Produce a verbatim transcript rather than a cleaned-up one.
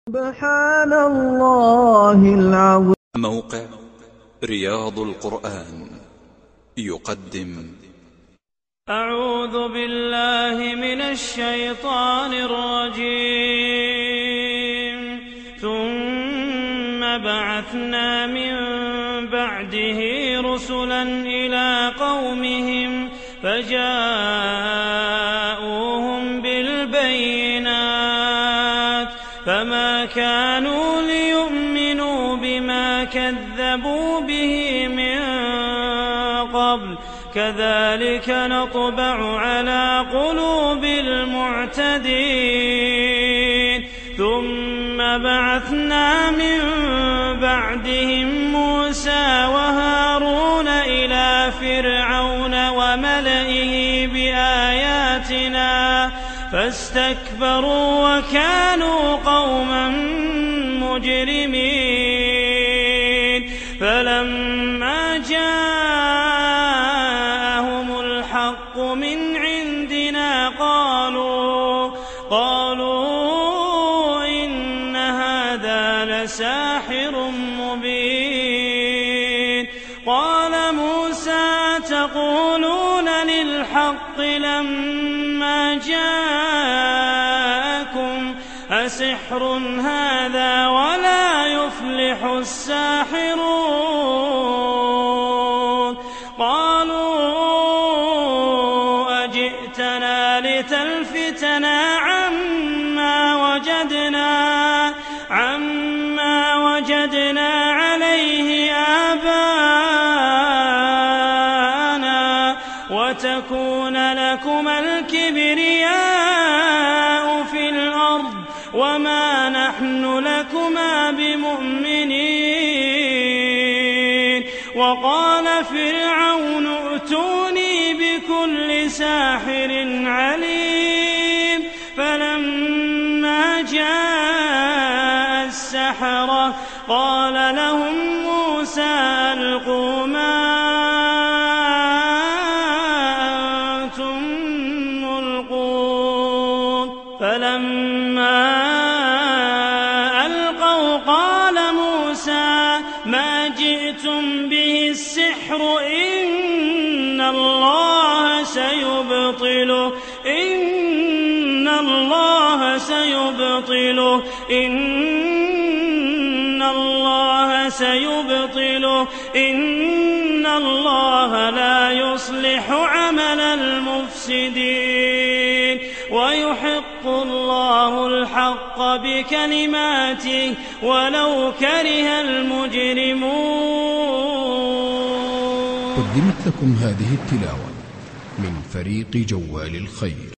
سبحان الله العظيم. موقع رياض القرآن يقدم أعوذ بالله من الشيطان الرجيم. ثم بعثنا من بعده رسلا إلى قومهم فجاءوهم بالبينات فما كانوا ليؤمنوا بما كذبوا به من قبل كذلك نطبع على قلوب المعتدين. ثم بعثنا من بعدهم موسى وهارون إلى فرعون وملئه بآياتنا فاستكبروا وكانوا قوما مجرمين. فلما جاءهم الحق من عندنا قالوا قالوا إن هذا لساحر مبين. قال موسى تقولون للحق لما جاءكم أسحر هذا ولا يفلح الساحرون. قالوا أجئتنا لتلفتنا عما وجدنا عما وجدنا عليه آباءنا وتكون لكما الكبرياء في الأرض وما نحن لكما بمؤمنين. وقال فرعون ائتوني بكل ساحر عليم. فلما جاء السحرة قال لهم موسى ألقوا ما أنتم ملقون. فلما ألقوا قال موسى ما جئتم به السحر إن الله سيبطله إن الله سيبطله إن الله سيبطله إن الله لا يصلح عمل المفسدين ويحق الله الحق بكلماته ولو كره المجرمون. قدمت لكم هذه التلاوة من فريق جوال الخير.